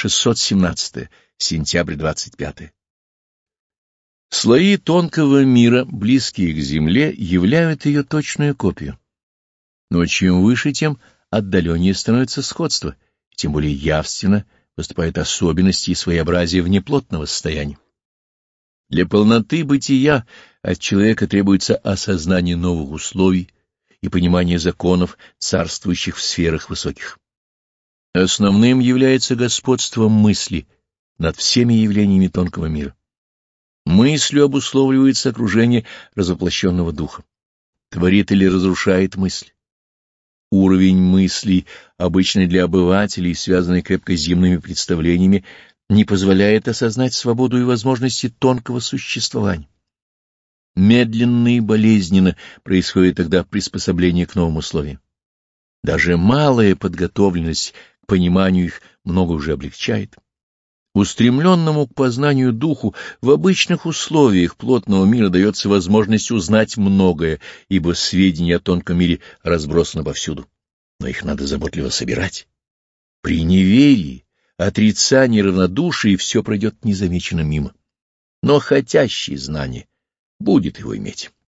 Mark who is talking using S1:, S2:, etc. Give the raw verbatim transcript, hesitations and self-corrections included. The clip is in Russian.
S1: шестьсот семнадцатое. Сентябрь двадцать пятое. Слои тонкого мира, близкие к Земле, являют ее точную копию. Но чем выше, тем отдаленнее становится сходство, тем более явственно выступают особенности и своеобразие внеплотного состояния. Для полноты бытия от человека требуется осознание новых условий и понимание законов, царствующих в сферах высоких. Основным является господство мысли над всеми явлениями тонкого мира. Мыслью обусловливается окружение развоплощенного духа. Творит или разрушает мысль. Уровень мыслей, обычный для обывателей, связанный крепко с земными представлениями, не позволяет осознать свободу и возможности тонкого существования. Медленно и болезненно происходит тогда приспособление к новым условиям. Даже малая подготовленность к пониманию их много уже облегчает. Устремленному к познанию духу в обычных условиях плотного мира дается возможность узнать многое, ибо сведения о тонком мире разбросаны повсюду, но их надо заботливо собирать. При неверии, отрицании, равнодушии все пройдет незамеченным мимо, но хотящий знание будет его иметь.